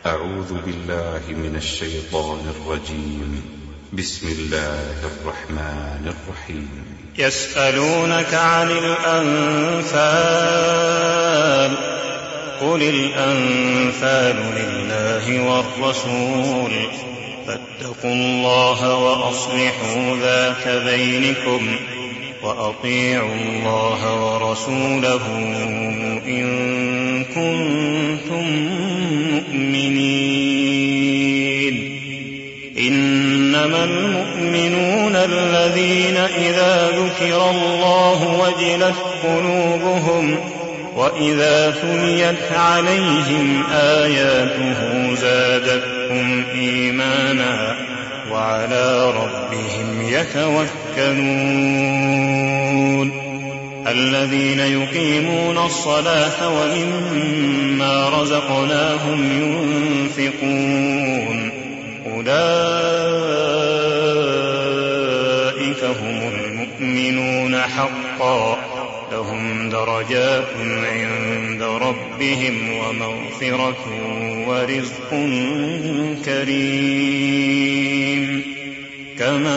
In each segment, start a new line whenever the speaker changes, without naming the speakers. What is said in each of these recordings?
أعوذ بالله من الشيطان الرجيم. بسم الله الرحمن الرحيم.
يسألونك عن الأنفال قل الأنفال لله والرسول فاتقوا الله وأصلحوا ذات بينكم وأطيعوا الله ورسوله إن كنتم مؤمنين. إنما المؤمنون الذين إذا ذكر الله وجلت قلوبهم وإذا تليت عليهم آياته زادتهم إيمانا وعلى ربهم يتوكلون. الذين يقيمون الصلاة ومما رزقناهم ينفقون أولئك هم المؤمنون حقا لهم درجات عند ربهم ومغفرة ورزق كريم. كما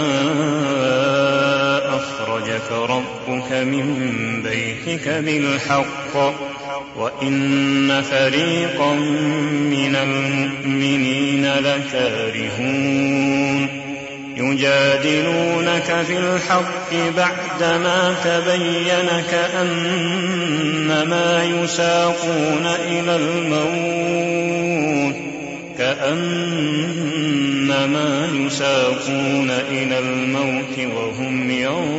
أخرجك ربك من بيتك بالحق وإن فريقا من المؤمنين لكارهون. يجادلونك في الحق بعدما تبين كأنما يساقون إلى الموت وهم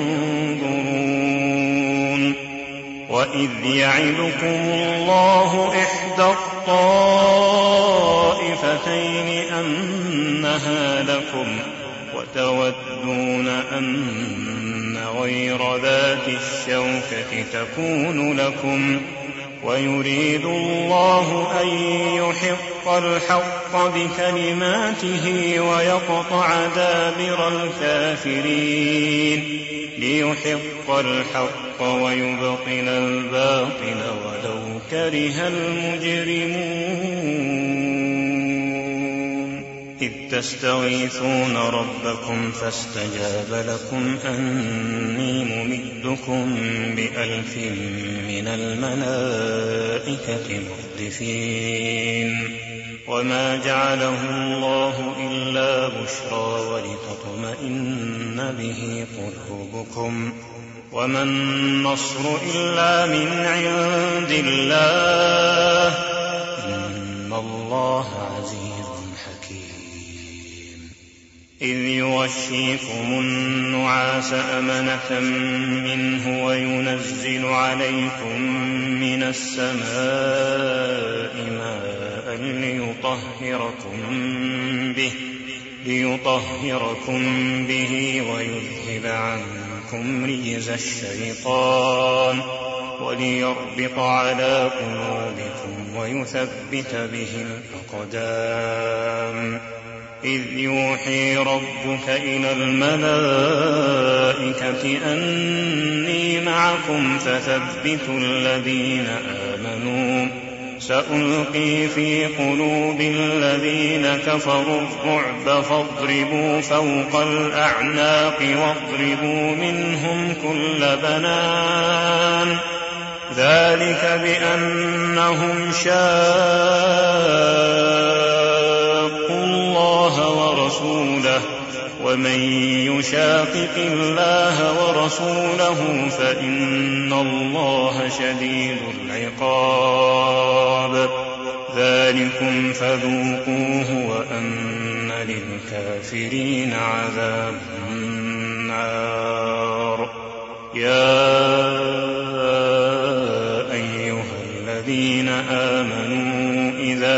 ينظرون. وإذ يعدكم الله إحدى الطائفتين أنها لكم وتودون أن غير ذات الشوكة تكون لكم ويريد الله أن يحق الحق بكلماته ويقطع دابر الكافرين ليحق الحق ويبطل الباطل ولو كره المجرمون. إذ تستغيثون ربكم فاستجاب لكم أني ممدكم ب1000 من الملائكة مردفين. وما جعله الله إلا بشرى ولتطمئن به قلوبكم وما النصر إلا من عند الله إن الله عزيز حكيم. إذ يغشيكم النعاس أمنة منه وينزل عليكم من السماء ماء ليطهركم به ويذهب عنكم رجز الشيطان وليربط على قلوبكم ويثبت به الأقدام. إذ يوحي ربك إلى الملائكة أني معكم فثبتوا الذين آمنوا سألقي في قلوب الذين كفروا الرعب فاضربوا فوق الأعناق واضربوا منهم كل بنان. ذلك بأنهم شاقوا الله ورسوله ومن يشاقق الله ورسوله فإن الله شديد العقاب. ذلكم فذوقوه وأن للكافرين عذاب النار. يا أيها الذين آمنوا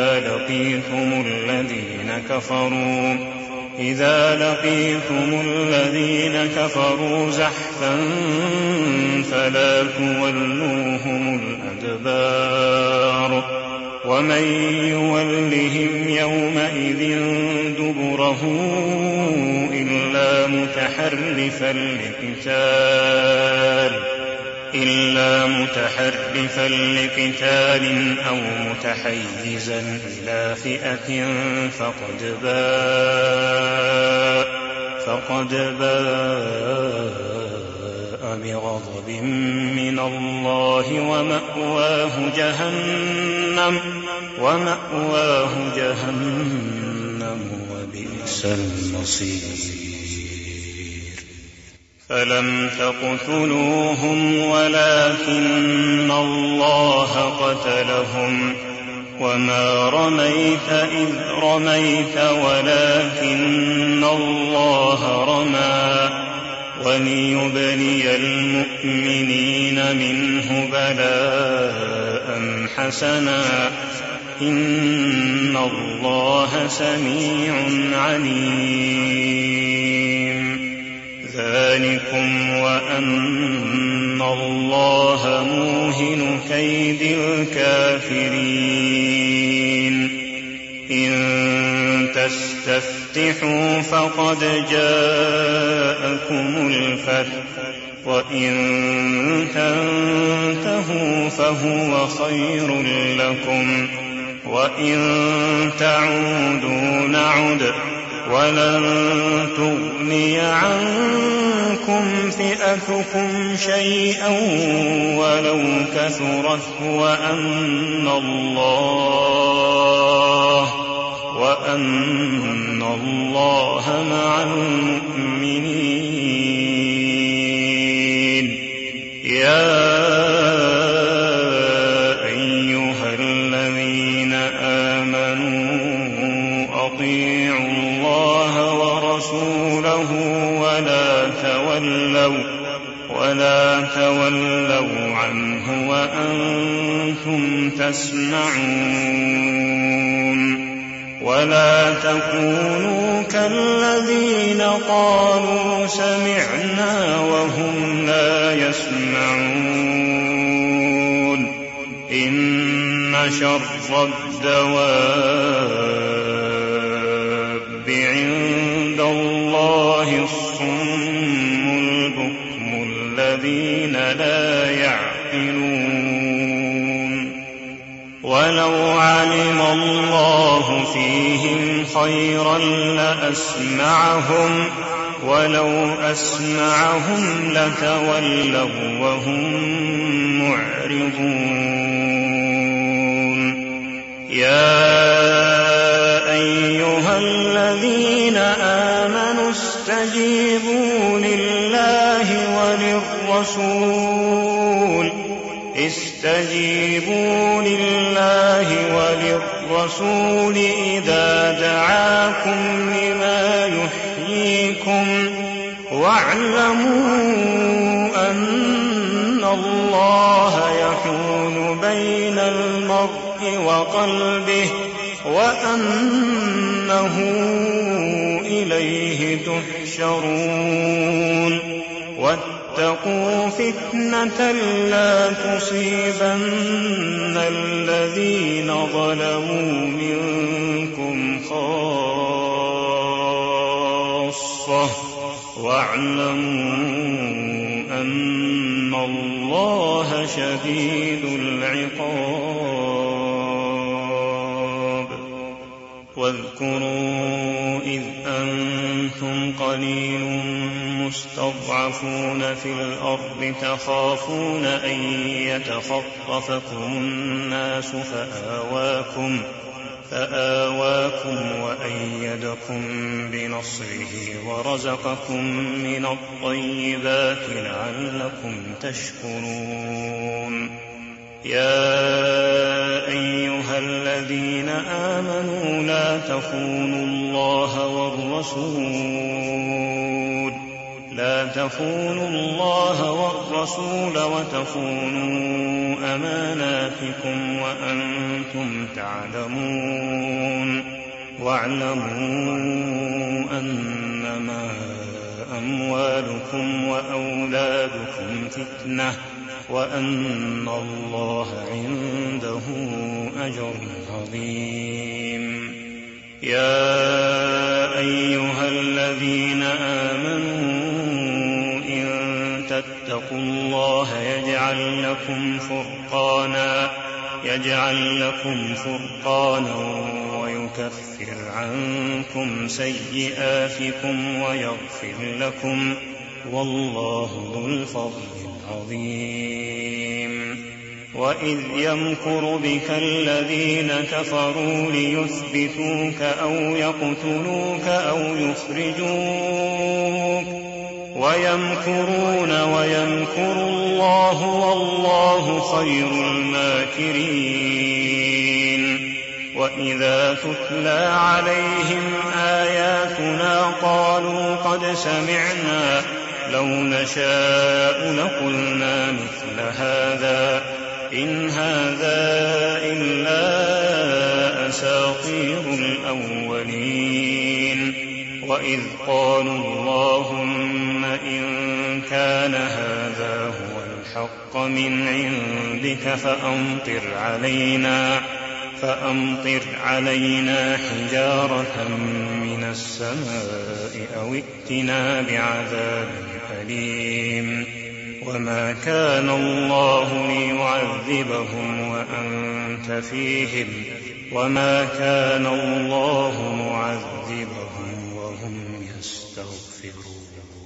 إذا لقيتم الذين كفروا زحفا فلا تولوهم الأدبار. ومن يولهم يومئذ دبره إلا متحرفا إلا متحرفا لقتال أو متحيزا إلى فئة فقد باء بغضب من الله ومأواه جهنم وبئس المصير. فلم تقتلوهم ولكن الله قتلهم وما رميت إذ رميت ولكن الله رمى وليبلي المؤمنين منه بلاء حسنا إن الله سميع عليم. ذلكم وأن الله موهن كيد الكافرين. إن تستفتحوا فقد جاءكم الفتح وإن تنتهوا فهو خير لكم وإن تعودوا نعد ولن تغني عنكم فئتكم شيئا ولو كثرت وأن الله مع المؤمنين. يا أيها الذين آمنوا أطيعوا الله ورسوله ولا تولوا عنه وأنتم تسمعون. ولا تكونوا كالذين قالوا سمعنا وهم لا يسمعون. إن شر الدواب عند الله الصم البكم الذين لا يعقلون. ولو علم الله فيهم خيرا لأسمعهم ولو أسمعهم لتولوا وهم معرضون. يا أيها الذين آمنوا استجيبوا لله وللرسول إذا دعاكم لما يحييكم واعلموا أن الله يحول بين المرء وقلبه وأنه إليه تحشرون. واتقوا فتنة لا تصيبن الذين ظلموا منكم خاصة واعلموا أن الله شديد العقاب. واذكروا إذ أنتم قليل مستضعفون في الأرض تخافون أن يتخطفكم الناس فآواكم وأيدكم بنصره ورزقكم من الطيبات لعلكم تشكرون. يا أيها الذين آمنوا لا تخونوا الله والرسول وتخونوا أماناتكم وأنتم تعلمون. واعلموا أنما أموالكم وأولادكم فتنة وأن الله عنده أجر عظيم. يا أيها الذين آمنوا إن تتقوا الله يجعل يجعل لكم فرقانا ويكفر عنكم سيئاتكم ويغفر لكم، والله ذو الفضل العظيم. وإذ يمكر بك الذين كفروا ليثبتوك أو يقتلوك أو يخرجوك، ويمكرون ويمكر الله والله خير الماكرين. وإذا تتلى عليهم آياتنا قالوا قد سمعنا لو نشاء لقلنا مثل هذا إن هذا إلا أساطير الأولين. وإذ قالوا اللهم إن كان هذا هو الحق من عندك فأمطر علينا حجارة من السماء أو ائتنا بعذاب أليم. وما كان الله ليعذبهم وأنت فيهم وما كان الله معذبهم وهم يستغفرون.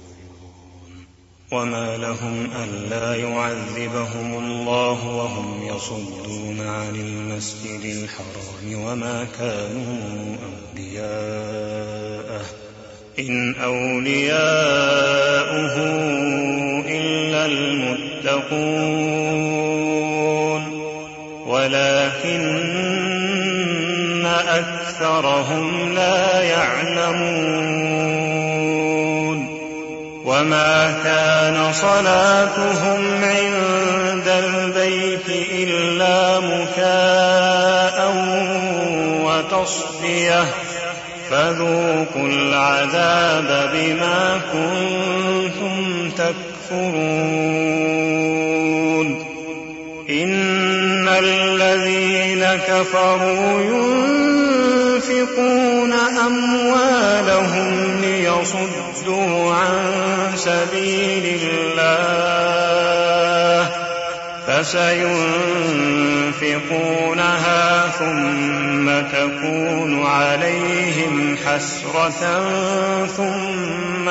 وما لهم ألا يعذبهم الله وهم يصدون عن المسجد الحرام وما كانوا أولياءه إن أولياؤه إلا المتقون ولكن أكثرهم لا يعلمون. وما كان صلاتهم عند البيت إلا مكاء وتصدية فذوقوا العذاب بما كنتم تكفرون. إن الذين كفروا ينفقون أموالهم ليصدوا عن سبيل الله فسينفقونها ثم تكون عليهم حسرة ثم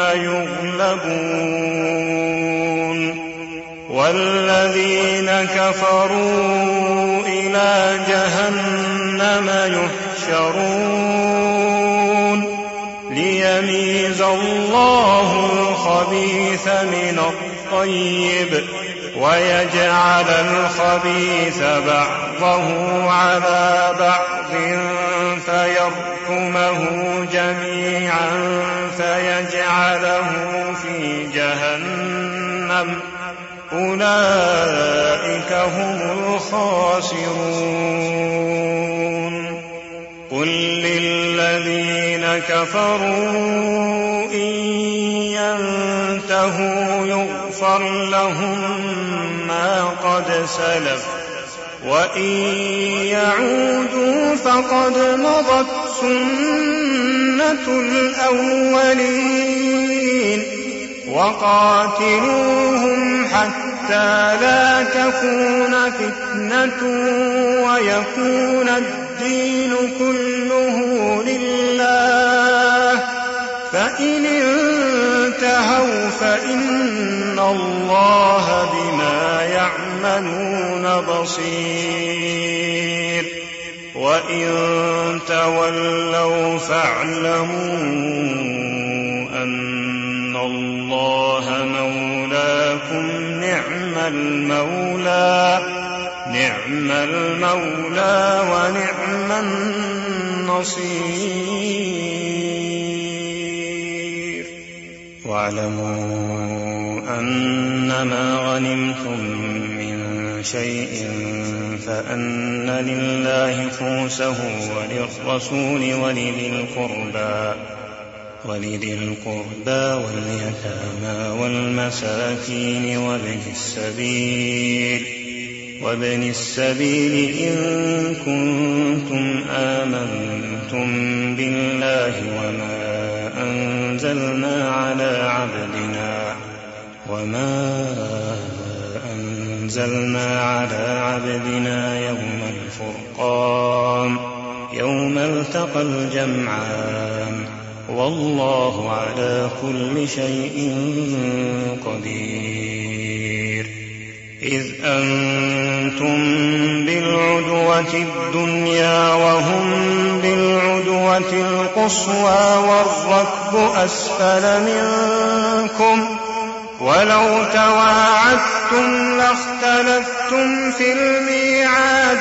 يغلبون والذين كفروا إلى جهنم يحشرون ليميز الله الخبيث من الطيب ويجعل الخبيث بعضه على بعض فيركمه جميعا فيجعله في جهنم أولئك هم الخاسرون. قل للذين كفروا إن ينتهوا يغفر لهم ما قد سلف وإن يعودوا فقد مضت سنة الأولين. وقاتلوهم حتى لا تكون فتنة ويكون الدين كله لله فإن انتهوا فإن الله بما يعملون بصير. وإن تولوا فاعلموا أن الله مولاكم نعم المولى ونعم النصير. واعلموا أنما غنمتم من شيء فأن لله خمسه وللرسول ولذي القربى واليتامى والمساكين وابن السبيل إن كنتم آمنتم بالله وما أنزلنا أنزلنا على عبدنا يوم الفرقان يوم التقى الجمعان والله على كل شيء قدير. إذ أنتم بالعدوة الدنيا وهم بالعدوة القصوى والركب أسفل منكم ولو تواعدتم لاختلفتم في الميعاد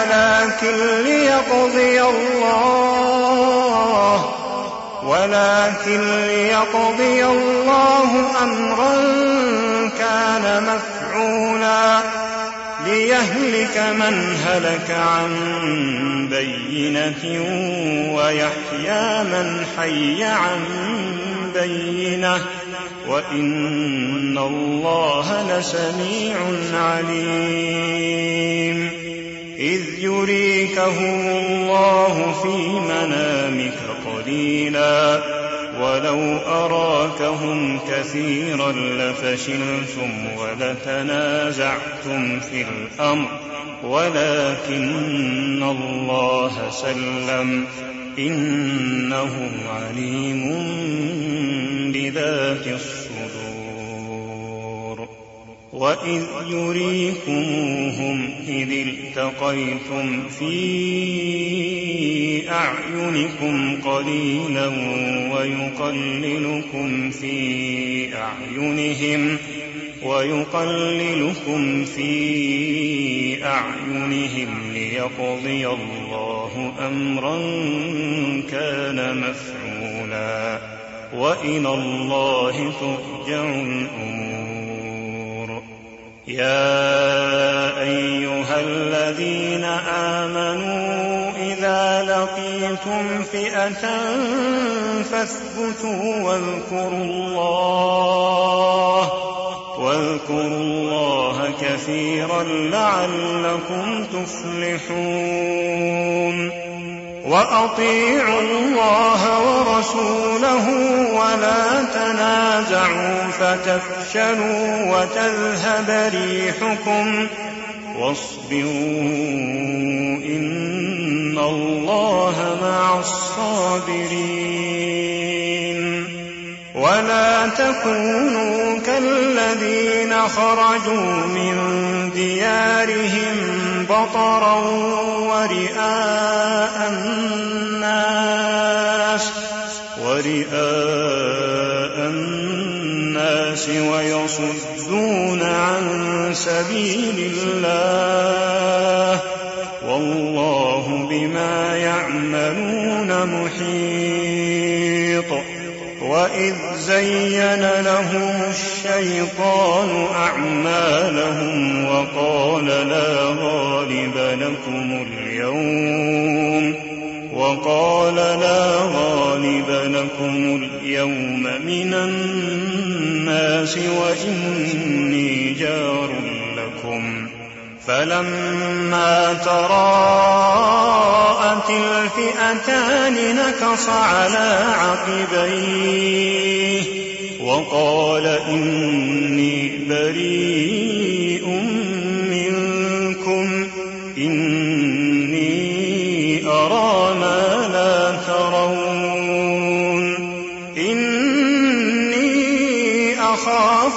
ولكن ليقضي الله أمرا كان مفعولا ليهلك من هلك عن بينة ويحيى من حي عن بينة وإن الله لسميع عليم. إذ يريكهم الله في منامك قليلا ولو أراكهم كثيرا لفشلتم ولتنازعتم في الأمر ولكن الله سلم إنه عليم بذات الصدور. وإذ يريكموهم إذ التقيتم في أعينكم قليلا ويقللكم في أعينهم ليقضي الله أمرا كان مفعولا وإلى الله ترجع الأمور. يا أيها الذين آمنوا إذا لقيتم فئة فاثبتوا واذكروا الله كثيرا لعلكم تفلحون. وأطيعوا الله ورسوله ولا تنازعوا فتفشلوا وتذهب ريحكم واصبروا إن الله مع الصابرين. ولا تكونوا كالذين خرجوا من ديارهم بطرا ورئاء الناس ويصدون عن سبيل الله والله بما يعملون محيط. وإذ زين لهم الشيطان أعمالهم وقال لا غالب لكم اليوم من الناس وإني جار لكم. فلما تراءت الفئتان نكص على عقبيه وقال إني بريء منكم إني أرى ما لا ترون إني أخاف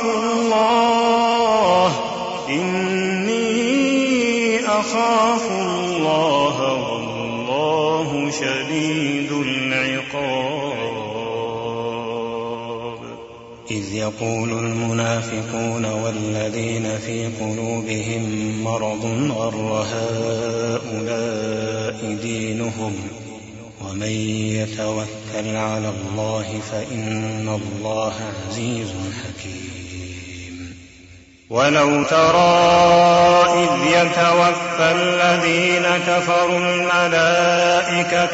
الله والله شديد العقاب. إذ يقول المنافقون والذين في قلوبهم مرض غر هؤلاء دينهم ومن يتوكل على الله فإن الله عزيز حكيم. ولو ترى إذ يتوفى الذين كفروا الملائكة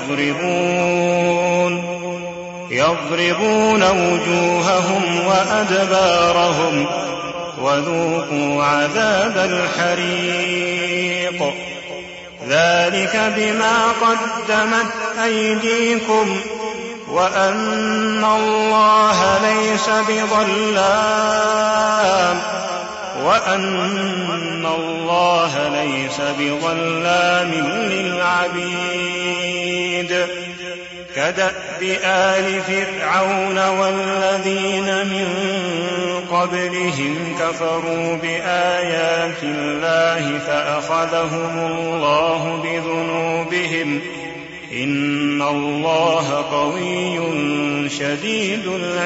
يضربون وجوههم وأدبارهم وذوقوا عذاب الحريق ذلك بما قدمت أيديكم وأن الله ليس بظلام وأن الله ليس بظلام للعبيد كدأب آل فرعون والذين من قبلهم كفروا بآيات الله فأخذهم الله بذنوبهم إن الله قوي شديد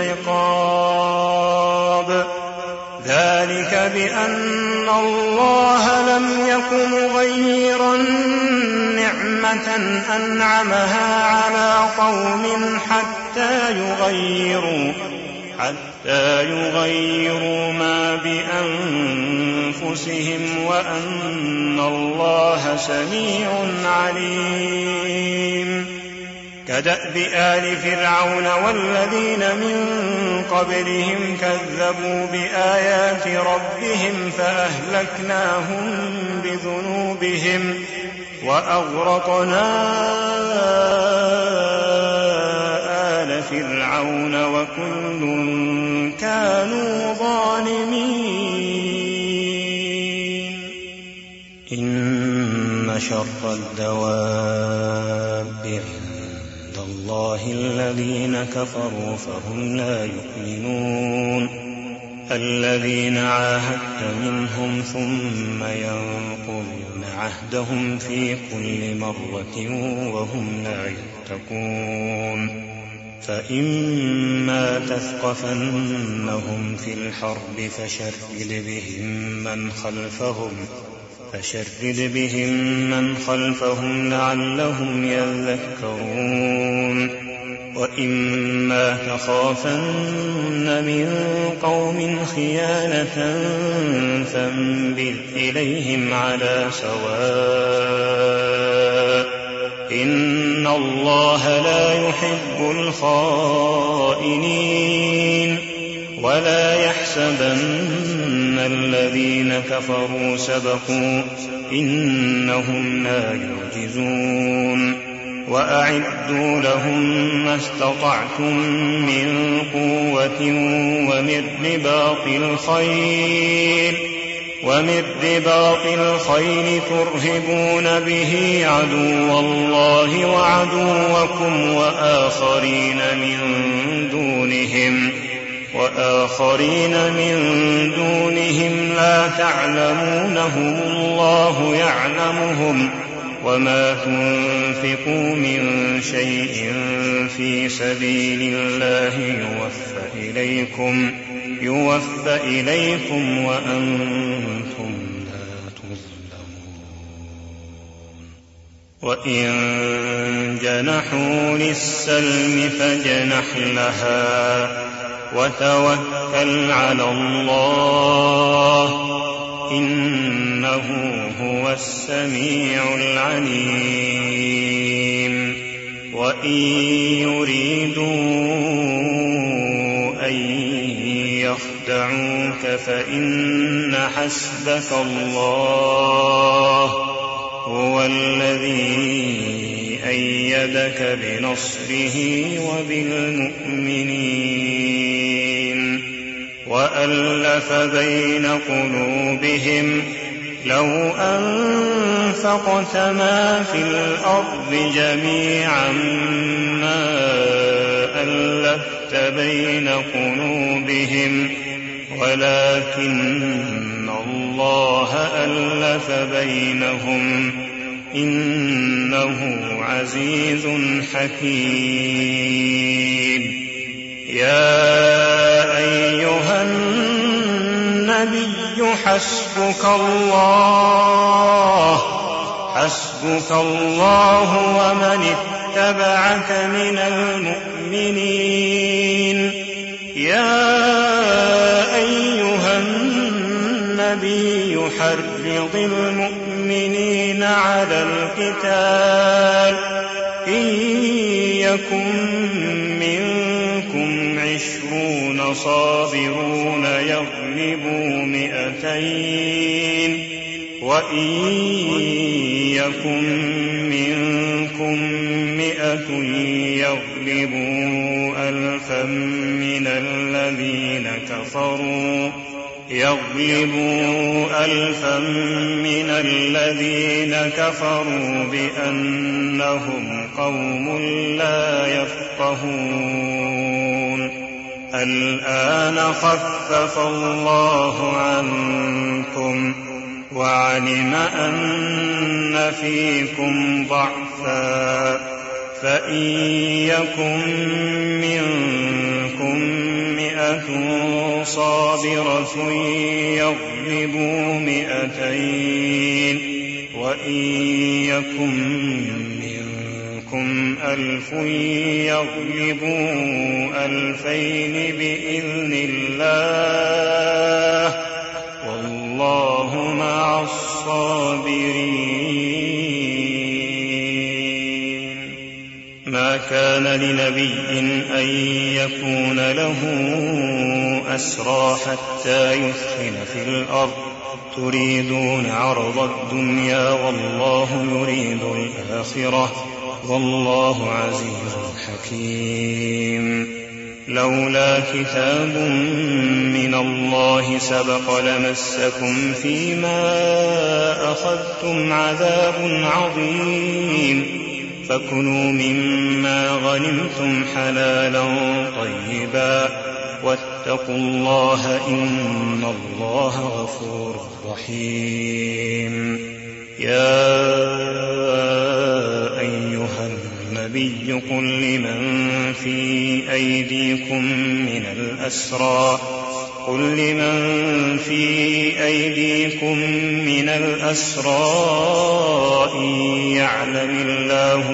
العقاب ذلك بأن الله لم يكن مغيرا نعمة أنعمها على قوم حتى يغيروا ما بأنفسهم وأن الله سميع عليم كدأب آل فرعون والذين من قبلهم كذبوا بآيات ربهم فأهلكناهم بذنوبهم وأغرقنا آل فرعون وكل كانوا ظالمين إن شر الدواب عند الله الذين كفروا فهم لا يؤمنون الذين عاهدت منهم ثم ينقضون عهدهم في كل مرة وهم لا يتقون فإما تثقفنهم في الحرب فشرد بهم من خلفهم لعلهم يذكرون وإما تخافن من قوم خيانة فانبذ إليهم على سواء إن الله لا يحب الخائنين ولا يحسبن الذين كفروا سبقوا إنهم لا يعجزون وأعدوا لهم ما استطعتم من قوة ومن رباط الخيل ترهبون به عدو الله وعدوكم وآخرين من دونهم لا تعلمونهم الله يعلمهم وما تنفقوا من شيء في سبيل الله يوفى إليكم وأنتم لا تظلمون وإن جنحوا للسلم فاجنح لها وتوكل على الله إنه هو السميع العليم وإن يريدوا أن يخدعوك فإن حسبك الله هو الذي أيدك بنصره وبالمؤمنين وألف بين قلوبهم لو أنفقت ما في الأرض جميعا ما ألفت بين قلوبهم ولكن الله ألف بينهم إنه عزيز حكيم يا أيها النبي حسبك الله ومن اتبعك من المؤمنين يا أيها النبي حرض المؤمنين على القتال إن يكن منكم 20 صابرون يغلبوا 200 وإن يكن منكم 100 يغلبوا 1000 من الذين كفروا يغلبوا ألفا من الذين كفروا بأنهم قوم لا يفقهون. الآن خفف الله عنكم وعلم أن فيكم ضعفا، فإن يكن منكم 100 صابرة يغلبوا 200، وإن يكن منكم 1000 يغلبوا 2000 بإذن الله، والله مع الصابرين. ما كان لنبي أن يكون له أسرى حتى يثخن في الأرض، تريدون عرض الدنيا والله يريد الآخرة، والله عزيز حكيم. لولا كتاب من الله سبق لمسكم فيما أخذتم عذاب عظيم، فكلوا مما غنمتم حلالا طيبا، واتقوا الله إن الله غفور رحيم. يا أيها النبي قل لمن في أيديكم من الأسرى إن يعلم الله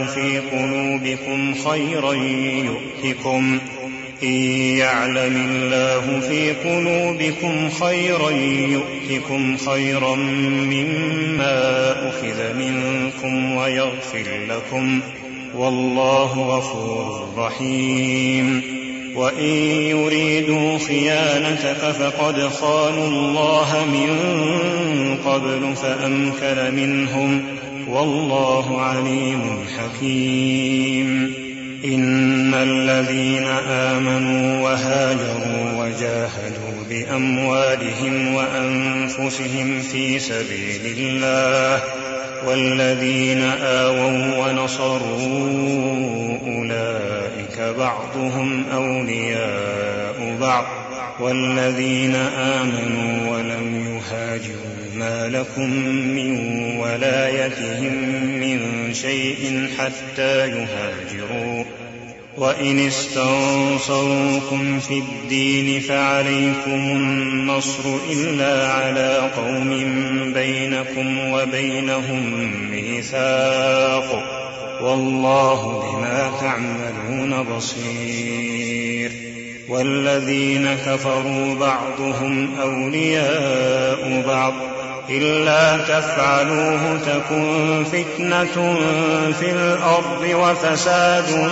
في قلوبكم خيرا يؤتكم خيرا مما أخذ منكم ويغفر لكم، والله غفور رحيم. وإن يريدوا خيانتك فقد خانوا الله من قبل فأمكن منهم، والله عليم حكيم. إن الذين آمنوا وهاجروا وجاهدوا بأموالهم وأنفسهم في سبيل الله، والذين آووا ونصروا أولئك بعضهم أولياء بعض، والذين آمنوا ولم يهاجروا ما لكم من ولايتهم من شيء حتى يهاجروا. وإن استنصروكم في الدين فعليكم النصر إلا على قوم بينكم وبينهم ميثاق، والله بما تعملون بصير. والذين كفروا بعضهم أولياء بعض، إلا تفعلوه تكن فتنة في الأرض وفساد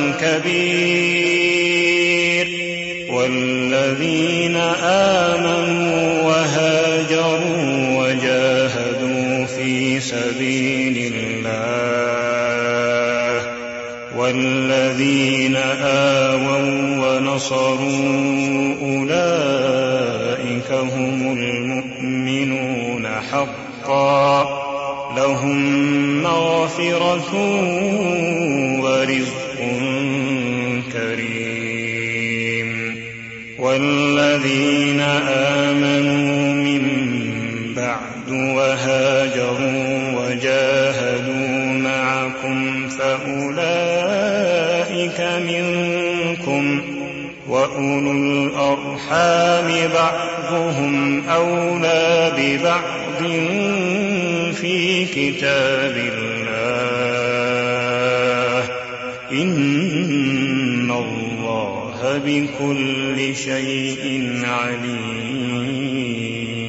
كبير. والذين آمنوا وهاجروا وجاهدوا في سبيل الله، والذين آووا ونصروا أولئك هم المؤمنون حقا، لهم مغفرة ورزق كريم. والذين آمنوا من بعد وهاجروا وجاهدوا معكم فأولئك منكم، وأولو الأرحام بعضهم أولى ببعض في كتاب الله، إن الله بكل شيء عليم.